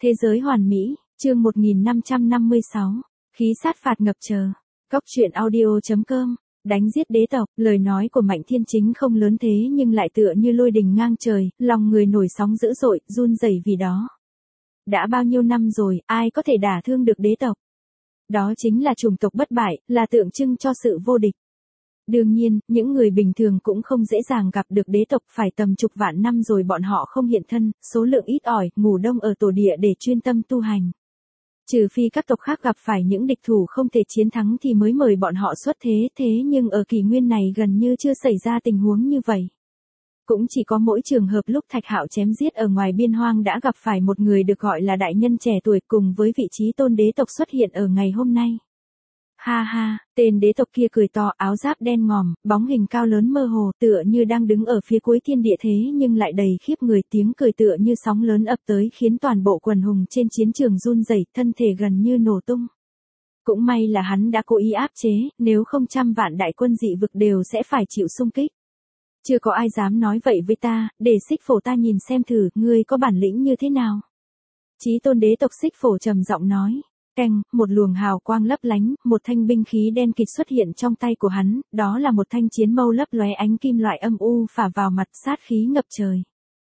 Thế giới hoàn mỹ, chương 1556, khí sát phạt ngập trời. Góc truyện audio.com, đánh giết đế tộc, lời nói của Mạnh Thiên Chính không lớn thế nhưng lại tựa như lôi đình ngang trời, lòng người nổi sóng dữ dội, run rẩy vì đó. Đã bao nhiêu năm rồi, ai có thể đả thương được đế tộc? Đó chính là chủng tộc bất bại, là tượng trưng cho sự vô địch. Đương nhiên, những người bình thường cũng không dễ dàng gặp được đế tộc, phải tầm chục vạn năm rồi bọn họ không hiện thân, số lượng ít ỏi, ngủ đông ở tổ địa để chuyên tâm tu hành. Trừ phi các tộc khác gặp phải những địch thủ không thể chiến thắng thì mới mời bọn họ xuất thế nhưng ở kỷ nguyên này gần như chưa xảy ra tình huống như vậy. Cũng chỉ có mỗi trường hợp lúc Thạch Hạo chém giết ở ngoài biên hoang đã gặp phải một người được gọi là đại nhân trẻ tuổi cùng với vị trí tôn đế tộc xuất hiện ở ngày hôm nay. Ha ha, tên đế tộc kia cười to, áo giáp đen ngòm, bóng hình cao lớn mơ hồ, tựa như đang đứng ở phía cuối thiên địa thế nhưng lại đầy khiếp người, tiếng cười tựa như sóng lớn ập tới khiến toàn bộ quần hùng trên chiến trường run rẩy, thân thể gần như nổ tung. Cũng may là hắn đã cố ý áp chế, nếu không trăm vạn đại quân dị vực đều sẽ phải chịu xung kích. Chưa có ai dám nói vậy với ta, để Xích Phổ ta nhìn xem thử, ngươi có bản lĩnh như thế nào. Chí tôn đế tộc Xích Phổ trầm giọng nói. Canh, một luồng hào quang lấp lánh, một thanh binh khí đen kịt xuất hiện trong tay của hắn, đó là một thanh chiến mâu lấp lóe ánh kim loại âm u phả vào mặt, sát khí ngập trời.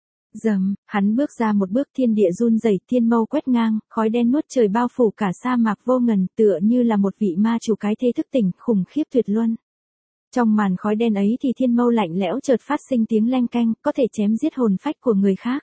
Rầm, hắn bước ra một bước, thiên địa run rẩy, thiên mâu quét ngang, khói đen nuốt trời bao phủ cả sa mạc vô ngần, tựa như là một vị ma chủ cái thế thức tỉnh, khủng khiếp tuyệt luân. Trong màn khói đen ấy thì thiên mâu lạnh lẽo chợt phát sinh tiếng leng keng, có thể chém giết hồn phách của người khác.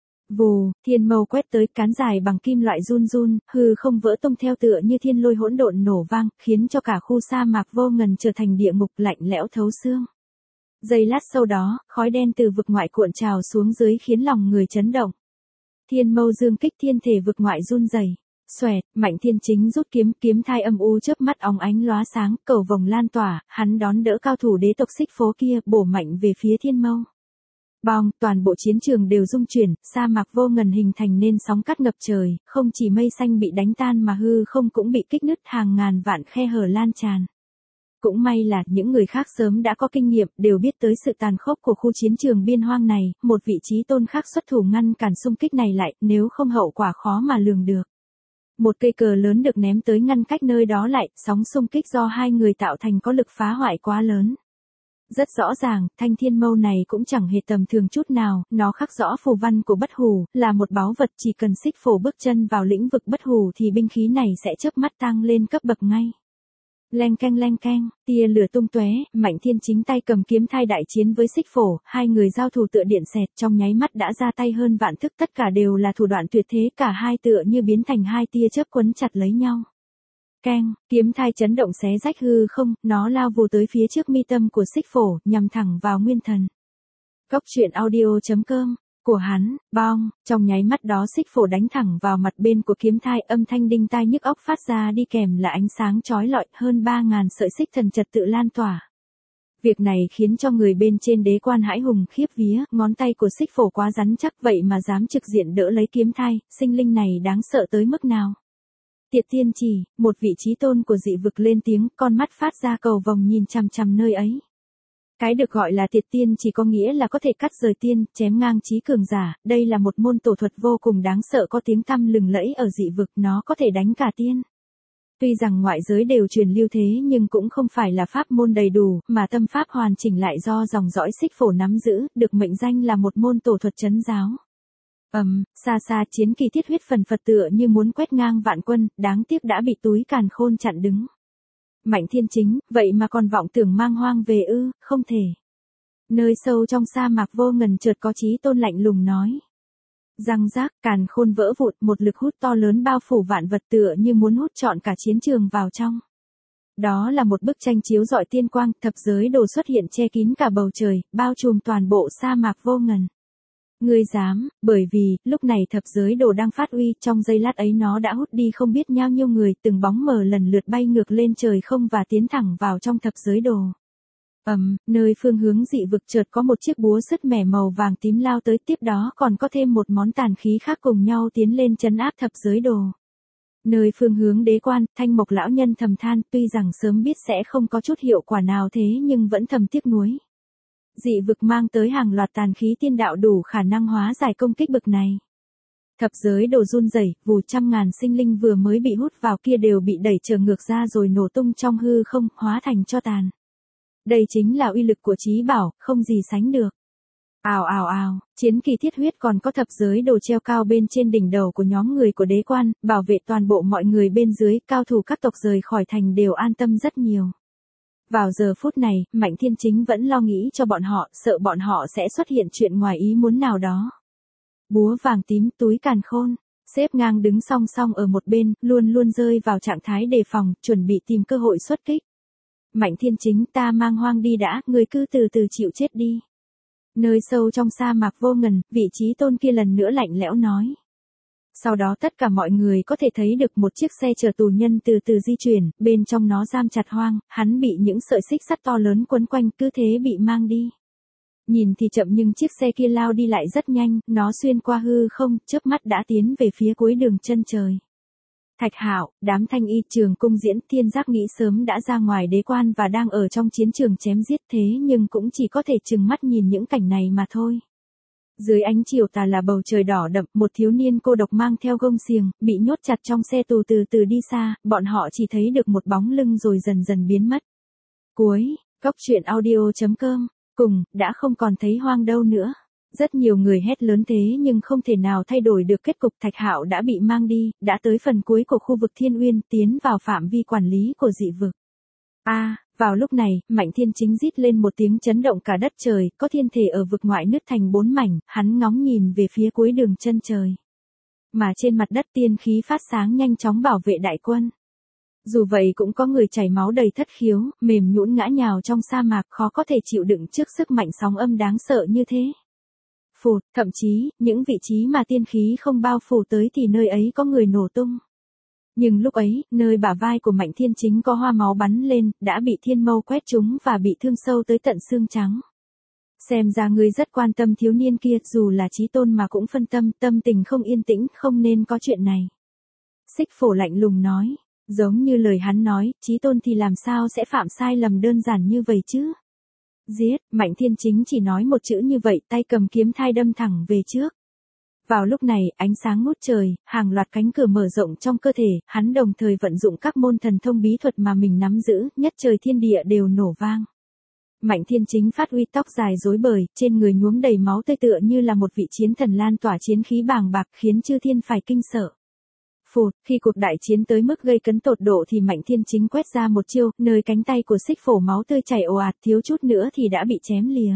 Vù, thiên mâu quét tới, cán dài bằng kim loại run run, hư không vỡ tung theo tựa như thiên lôi hỗn độn nổ vang, khiến cho cả khu sa mạc vô ngần trở thành địa ngục lạnh lẽo thấu xương. Giây lát sau đó, khói đen từ vực ngoại cuộn trào xuống dưới khiến lòng người chấn động. Thiên mâu dương kích, thiên thể vực ngoại run rẩy. Xoẹt, Mạnh Thiên Chính rút kiếm, kiếm thai âm u chớp mắt óng ánh lóa sáng, cầu vồng lan tỏa, hắn đón đỡ cao thủ đế tộc Xích Phố kia, bổ mạnh về phía thiên mâu. Bong, toàn bộ chiến trường đều rung chuyển, sa mạc vô ngần hình thành nên sóng cắt ngập trời, không chỉ mây xanh bị đánh tan mà hư không cũng bị kích nứt, hàng ngàn vạn khe hở lan tràn. Cũng may là những người khác sớm đã có kinh nghiệm, đều biết tới sự tàn khốc của khu chiến trường biên hoang này, một vị trí tôn khác xuất thủ ngăn cản xung kích này lại, nếu không hậu quả khó mà lường được. Một cây cờ lớn được ném tới ngăn cách nơi đó lại, sóng xung kích do hai người tạo thành có lực phá hoại quá lớn. Rất rõ ràng, thanh thiên mâu này cũng chẳng hề tầm thường chút nào, nó khắc rõ phù văn của bất hủ, là một báu vật, chỉ cần Xích Phổ bước chân vào lĩnh vực bất hủ thì binh khí này sẽ chớp mắt tăng lên cấp bậc ngay. Leng keng, tia lửa tung tóe, Mạnh Thiên Chính tay cầm kiếm thai đại chiến với Xích Phổ, hai người giao thủ tựa điện xẹt, trong nháy mắt đã ra tay hơn vạn thức, tất cả đều là thủ đoạn tuyệt thế, cả hai tựa như biến thành hai tia chớp quấn chặt lấy nhau. Keng, kiếm thai chấn động xé rách hư không, nó lao vù tới phía trước mi tâm của Xích Phổ, nhằm thẳng vào nguyên thần. Góc truyện audio.com, của hắn, bong, trong nháy mắt đó Xích Phổ đánh thẳng vào mặt bên của kiếm thai, âm thanh đinh tai nhức óc phát ra đi kèm là ánh sáng chói lọi, hơn 3.000 sợi xích thần trật tự lan tỏa. Việc này khiến cho người bên trên đế quan hãi hùng khiếp vía, ngón tay của Xích Phổ quá rắn chắc vậy mà dám trực diện đỡ lấy kiếm thai, sinh linh này đáng sợ tới mức nào. Tiệt Tiên Chỉ, một vị trí tôn của dị vực lên tiếng, con mắt phát ra cầu vồng nhìn chằm chằm nơi ấy. Cái được gọi là Tiệt Tiên Chỉ có nghĩa là có thể cắt rời tiên, chém ngang chí cường giả, đây là một môn tổ thuật vô cùng đáng sợ có tiếng tăm lừng lẫy ở dị vực, nó có thể đánh cả tiên. Tuy rằng ngoại giới đều truyền lưu thế nhưng cũng không phải là pháp môn đầy đủ, mà tâm pháp hoàn chỉnh lại do dòng dõi Xích Phổ nắm giữ, được mệnh danh là một môn tổ thuật trấn giáo. Xa xa chiến kỳ thiết huyết phần phật tựa như muốn quét ngang vạn quân, đáng tiếc đã bị túi càn khôn chặn đứng. Mạnh Thiên Chính, vậy mà còn vọng tưởng mang hoang về ư, không thể. Nơi sâu trong sa mạc vô ngần chợt có chí tôn lạnh lùng nói. Răng rác, càn khôn vỡ vụn, một lực hút to lớn bao phủ vạn vật tựa như muốn hút trọn cả chiến trường vào trong. Đó là một bức tranh chiếu rọi tiên quang, thập giới đồ xuất hiện che kín cả bầu trời, bao trùm toàn bộ sa mạc vô ngần. Ngươi dám, bởi vì, lúc này thập giới đồ đang phát uy, trong giây lát ấy nó đã hút đi không biết bao nhiêu người, từng bóng mờ lần lượt bay ngược lên trời không và tiến thẳng vào trong thập giới đồ. Nơi phương hướng dị vực chợt có một chiếc búa sứt mẻ màu vàng tím lao tới, tiếp đó còn có thêm một món tàn khí khác cùng nhau tiến lên trấn áp thập giới đồ. Nơi phương hướng đế quan, Thanh Mộc lão nhân thầm than, tuy rằng sớm biết sẽ không có chút hiệu quả nào thế nhưng vẫn thầm tiếc nuối. Dị vực mang tới hàng loạt tàn khí tiên đạo đủ khả năng hóa giải công kích bực này. Thập giới đồ run rẩy, vù trăm ngàn sinh linh vừa mới bị hút vào kia đều bị đẩy trở ngược ra rồi nổ tung trong hư không, hóa thành tro tàn. Đây chính là uy lực của chí bảo, không gì sánh được. Ào ào ào, chiến kỳ thiết huyết còn có thập giới đồ treo cao bên trên đỉnh đầu của nhóm người của đế quan, bảo vệ toàn bộ mọi người bên dưới, cao thủ các tộc rời khỏi thành đều an tâm rất nhiều. Vào giờ phút này, Mạnh Thiên Chính vẫn lo nghĩ cho bọn họ, sợ bọn họ sẽ xuất hiện chuyện ngoài ý muốn nào đó. Búa vàng tím, túi càn khôn, xếp ngang đứng song song ở một bên, luôn luôn rơi vào trạng thái đề phòng, chuẩn bị tìm cơ hội xuất kích. Mạnh Thiên Chính, ta mang hoang đi đã, người cứ từ từ chịu chết đi. Nơi sâu trong sa mạc vô ngần, vị trí tôn kia lần nữa lạnh lẽo nói. Sau đó tất cả mọi người có thể thấy được một chiếc xe chở tù nhân từ từ di chuyển, bên trong nó giam chặt hoang, hắn bị những sợi xích sắt to lớn quấn quanh, cứ thế bị mang đi. Nhìn thì chậm nhưng chiếc xe kia lao đi lại rất nhanh, nó xuyên qua hư không, chớp mắt đã tiến về phía cuối đường chân trời. Thạch Hạo, đám thanh y trường cung diễn, Thiên Giác nghĩ sớm đã ra ngoài đế quan và đang ở trong chiến trường chém giết, thế nhưng cũng chỉ có thể trừng mắt nhìn những cảnh này mà thôi. Dưới ánh chiều tà là bầu trời đỏ đậm, một thiếu niên cô độc mang theo gông xiềng, bị nhốt chặt trong xe tù từ từ đi xa, bọn họ chỉ thấy được một bóng lưng rồi dần dần biến mất. Cuối, Cốc.audio.com, cùng, đã không còn thấy hoang đâu nữa. Rất nhiều người hét lớn thế nhưng không thể nào thay đổi được kết cục. Thạch Hạo đã bị mang đi, đã tới phần cuối của khu vực Thiên Uyên, tiến vào phạm vi quản lý của dị vực. Vào lúc này, Mạnh Thiên Chính rít lên một tiếng chấn động cả đất trời, có thiên thể ở vực ngoại nứt thành 4 mảnh, hắn ngóng nhìn về phía cuối đường chân trời. Mà trên mặt đất tiên khí phát sáng nhanh chóng bảo vệ đại quân. Dù vậy cũng có người chảy máu đầy thất khiếu, mềm nhũn ngã nhào trong sa mạc, khó có thể chịu đựng trước sức mạnh sóng âm đáng sợ như thế. Phụt, thậm chí, những vị trí mà tiên khí không bao phủ tới thì nơi ấy có người nổ tung. Nhưng lúc ấy, nơi bả vai của Mạnh Thiên Chính có hoa máu bắn lên, đã bị thiên mâu quét trúng và bị thương sâu tới tận xương trắng. Xem ra ngươi rất quan tâm thiếu niên kia, dù là chí tôn mà cũng phân tâm, tâm tình không yên tĩnh, không nên có chuyện này. Xích Phổ lạnh lùng nói, giống như lời hắn nói, chí tôn thì làm sao sẽ phạm sai lầm đơn giản như vậy chứ? Giết, Mạnh Thiên Chính chỉ nói một chữ như vậy, tay cầm kiếm thai đâm thẳng về trước. Vào lúc này, ánh sáng ngút trời, hàng loạt cánh cửa mở rộng trong cơ thể, hắn đồng thời vận dụng các môn thần thông bí thuật mà mình nắm giữ, nhất trời thiên địa đều nổ vang. Mạnh Thiên Chính phát huy, tóc dài rối bời, trên người nhuốm đầy máu tươi tựa như là một vị chiến thần lan tỏa chiến khí bàng bạc, khiến chư thiên phải kinh sợ. Phụt, khi cuộc đại chiến tới mức gây cấn tột độ thì Mạnh Thiên Chính quét ra một chiêu, nơi cánh tay của Xích Phổ máu tươi chảy ồ ạt, thiếu chút nữa thì đã bị chém lìa.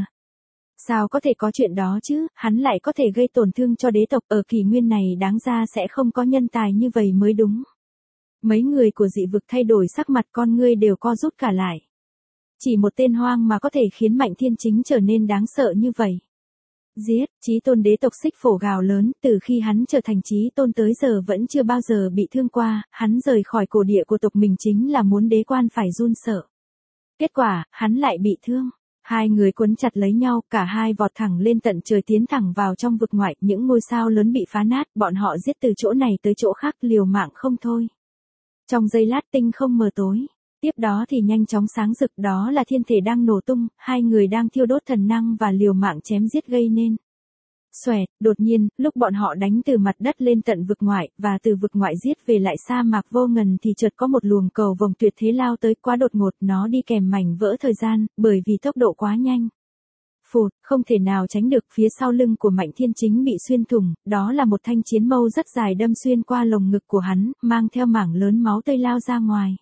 Sao có thể có chuyện đó chứ, hắn lại có thể gây tổn thương cho đế tộc, ở kỷ nguyên này đáng ra sẽ không có nhân tài như vậy mới đúng. Mấy người của dị vực thay đổi sắc mặt, con ngươi đều co rút cả lại. Chỉ một tên hoang mà có thể khiến Mạnh Thiên Chính trở nên đáng sợ như vậy. Giết, chí tôn đế tộc Xích Phổ gào lớn, từ khi hắn trở thành chí tôn tới giờ vẫn chưa bao giờ bị thương qua, hắn rời khỏi cổ địa của tộc mình chính là muốn đế quan phải run sợ. Kết quả, hắn lại bị thương. Hai người quấn chặt lấy nhau, cả hai vọt thẳng lên tận trời, tiến thẳng vào trong vực ngoại, những ngôi sao lớn bị phá nát, bọn họ giết từ chỗ này tới chỗ khác, liều mạng không thôi. Trong giây lát tinh không mờ tối, tiếp đó thì nhanh chóng sáng rực, đó là thiên thể đang nổ tung, hai người đang thiêu đốt thần năng và liều mạng chém giết gây nên. Xoẹt, đột nhiên, lúc bọn họ đánh từ mặt đất lên tận vực ngoại, và từ vực ngoại giết về lại sa mạc vô ngần thì chợt có một luồng cầu vồng tuyệt thế lao tới, quá đột ngột, nó đi kèm mảnh vỡ thời gian, bởi vì tốc độ quá nhanh. Phụt, không thể nào tránh được, phía sau lưng của Mạnh Thiên Chính bị xuyên thủng, đó là một thanh chiến mâu rất dài đâm xuyên qua lồng ngực của hắn, mang theo mảng lớn máu tươi lao ra ngoài.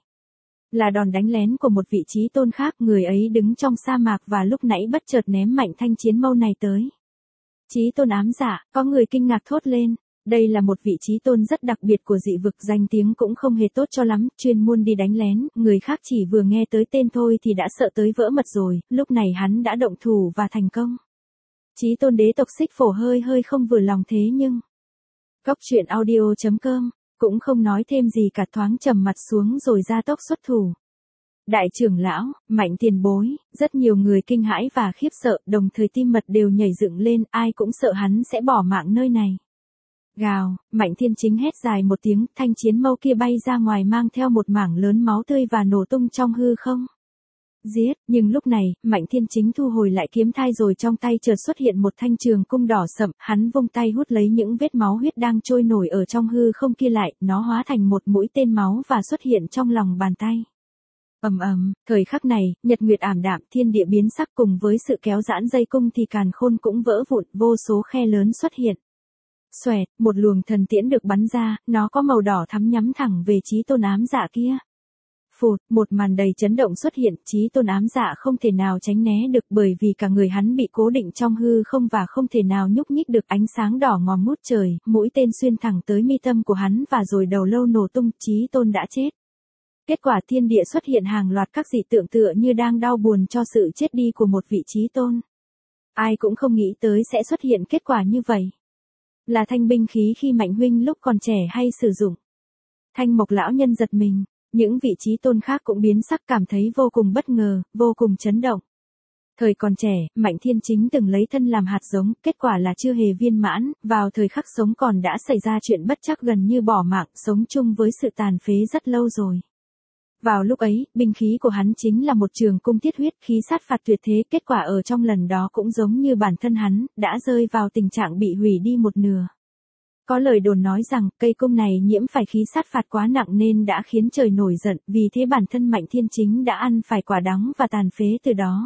Là đòn đánh lén của một vị chí tôn khác, người ấy đứng trong sa mạc và lúc nãy bất chợt ném mạnh thanh chiến mâu này tới. Chí tôn ám dạ, có người kinh ngạc thốt lên, đây là một vị chí tôn rất đặc biệt của dị vực, danh tiếng cũng không hề tốt cho lắm, chuyên môn đi đánh lén, người khác chỉ vừa nghe tới tên thôi thì đã sợ tới vỡ mật rồi, lúc này hắn đã động thủ và thành công. Chí tôn đế tộc Xích Phổ hơi không vừa lòng, thế nhưng Cốc.audio.com cũng không nói thêm gì cả, thoáng trầm mặt xuống rồi ra tốc xuất thủ. Đại trưởng lão, Mạnh tiền bối, rất nhiều người kinh hãi và khiếp sợ, đồng thời tim mật đều nhảy dựng lên, ai cũng sợ hắn sẽ bỏ mạng nơi này. Gào, Mạnh Thiên Chính hét dài một tiếng, thanh chiến mâu kia bay ra ngoài mang theo một mảng lớn máu tươi và nổ tung trong hư không. Giết, nhưng lúc này, Mạnh Thiên Chính thu hồi lại kiếm thai rồi trong tay chợt xuất hiện một thanh trường cung đỏ sậm, hắn vung tay hút lấy những vết máu huyết đang trôi nổi ở trong hư không kia lại, nó hóa thành một mũi tên máu và xuất hiện trong lòng bàn tay. Ầm ầm, thời khắc này, nhật nguyệt ảm đạm, thiên địa biến sắc cùng với sự kéo giãn dây cung thì càn khôn cũng vỡ vụn, vô số khe lớn xuất hiện. Xoẹt, một luồng thần tiễn được bắn ra, nó có màu đỏ thắm nhắm thẳng về Chí Tôn ám dạ kia. Phụt, một màn đầy chấn động xuất hiện, Chí Tôn ám dạ không thể nào tránh né được bởi vì cả người hắn bị cố định trong hư không và không thể nào nhúc nhích được, ánh sáng đỏ ngòm ngút trời, mũi tên xuyên thẳng tới mi tâm của hắn và rồi đầu lâu nổ tung, Chí Tôn đã chết. Kết quả thiên địa xuất hiện hàng loạt các dị tượng tựa như đang đau buồn cho sự chết đi của một vị Chí Tôn. Ai cũng không nghĩ tới sẽ xuất hiện kết quả như vậy. Là thanh binh khí khi Mạnh huynh lúc còn trẻ hay sử dụng. Thanh Mộc lão nhân giật mình, những vị Chí Tôn khác cũng biến sắc cảm thấy vô cùng bất ngờ, vô cùng chấn động. Thời còn trẻ, Mạnh Thiên Chính từng lấy thân làm hạt giống, kết quả là chưa hề viên mãn, vào thời khắc sống còn đã xảy ra chuyện bất trắc gần như bỏ mạng, sống chung với sự tàn phế rất lâu rồi. Vào lúc ấy, binh khí của hắn chính là một trường cung thiết huyết, khí sát phạt tuyệt thế, kết quả ở trong lần đó cũng giống như bản thân hắn, đã rơi vào tình trạng bị hủy đi một nửa. Có lời đồn nói rằng, cây cung này nhiễm phải khí sát phạt quá nặng nên đã khiến trời nổi giận, vì thế bản thân Mạnh Thiên Chính đã ăn phải quả đắng và tàn phế từ đó.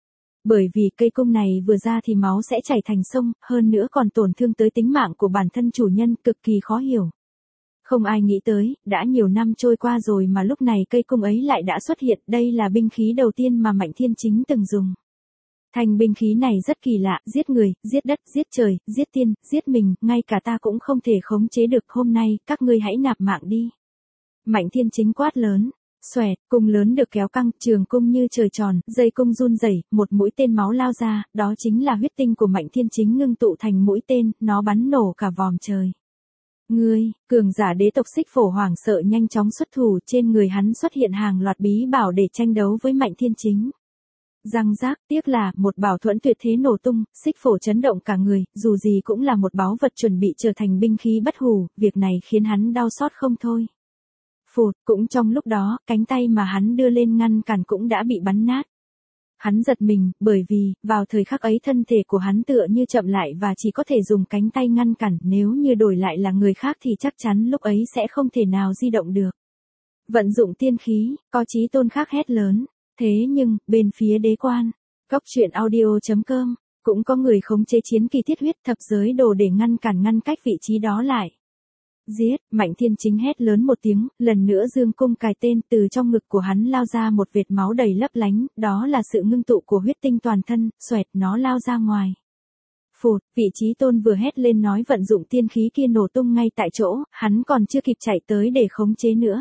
Bởi vì cây cung này vừa ra thì máu sẽ chảy thành sông, hơn nữa còn tổn thương tới tính mạng của bản thân chủ nhân, cực kỳ khó hiểu. Không ai nghĩ tới, đã nhiều năm trôi qua rồi mà lúc này cây cung ấy lại đã xuất hiện, đây là binh khí đầu tiên mà Mạnh Thiên Chính từng dùng. Thanh binh khí này rất kỳ lạ, giết người, giết đất, giết trời, giết tiên, giết mình, ngay cả ta cũng không thể khống chế được, hôm nay, các ngươi hãy nạp mạng đi. Mạnh Thiên Chính quát lớn, xoẹt, cung lớn được kéo căng, trường cung như trời tròn, dây cung run rẩy, một mũi tên máu lao ra, đó chính là huyết tinh của Mạnh Thiên Chính ngưng tụ thành mũi tên, nó bắn nổ cả vòm trời. Ngươi, cường giả đế tộc Xích Phổ hoảng sợ nhanh chóng xuất thủ, trên người hắn xuất hiện hàng loạt bí bảo để tranh đấu với Mạnh Thiên Chính. Răng rác, tiếc là, một bảo thuẫn tuyệt thế nổ tung, Xích Phổ chấn động cả người, dù gì cũng là một báu vật chuẩn bị trở thành binh khí bất hủ, việc này khiến hắn đau xót không thôi. Phụt, cũng trong lúc đó, cánh tay mà hắn đưa lên ngăn cản cũng đã bị bắn nát. Hắn giật mình, bởi vì, vào thời khắc ấy thân thể của hắn tựa như chậm lại và chỉ có thể dùng cánh tay ngăn cản, nếu như đổi lại là người khác thì chắc chắn lúc ấy sẽ không thể nào di động được. Vận dụng tiên khí, có Chí Tôn khác hét lớn. Thế nhưng, bên phía đế quan, Góc Truyện Audio.com, cũng có người khống chế chiến kỳ thiết huyết thập giới đồ để ngăn cách vị trí đó lại. Giết, Mạnh Thiên Chính hét lớn một tiếng, lần nữa dương cung cài tên, từ trong ngực của hắn lao ra một vệt máu đầy lấp lánh, đó là sự ngưng tụ của huyết tinh toàn thân, xoẹt nó lao ra ngoài. Phụt, vị Chí Tôn vừa hét lên nói vận dụng tiên khí kia nổ tung ngay tại chỗ, hắn còn chưa kịp chạy tới để khống chế nữa.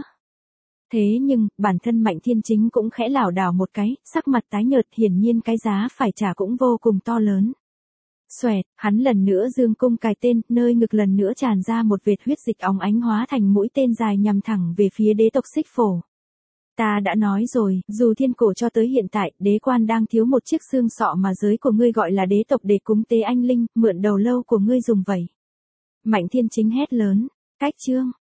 Thế nhưng, bản thân Mạnh Thiên Chính cũng khẽ lảo đảo một cái, sắc mặt tái nhợt, hiển nhiên cái giá phải trả cũng vô cùng to lớn. Xoẹt, hắn lần nữa dương cung cài tên, nơi ngực lần nữa tràn ra một vệt huyết dịch óng ánh hóa thành mũi tên dài nhằm thẳng về phía đế tộc Xích Phổ. Ta đã nói rồi, dù thiên cổ cho tới hiện tại, đế quan đang thiếu một chiếc xương sọ mà giới của ngươi gọi là đế tộc để cúng tế anh linh, mượn đầu lâu của ngươi dùng vậy. Mạnh Thiên Chính hét lớn, cách chương.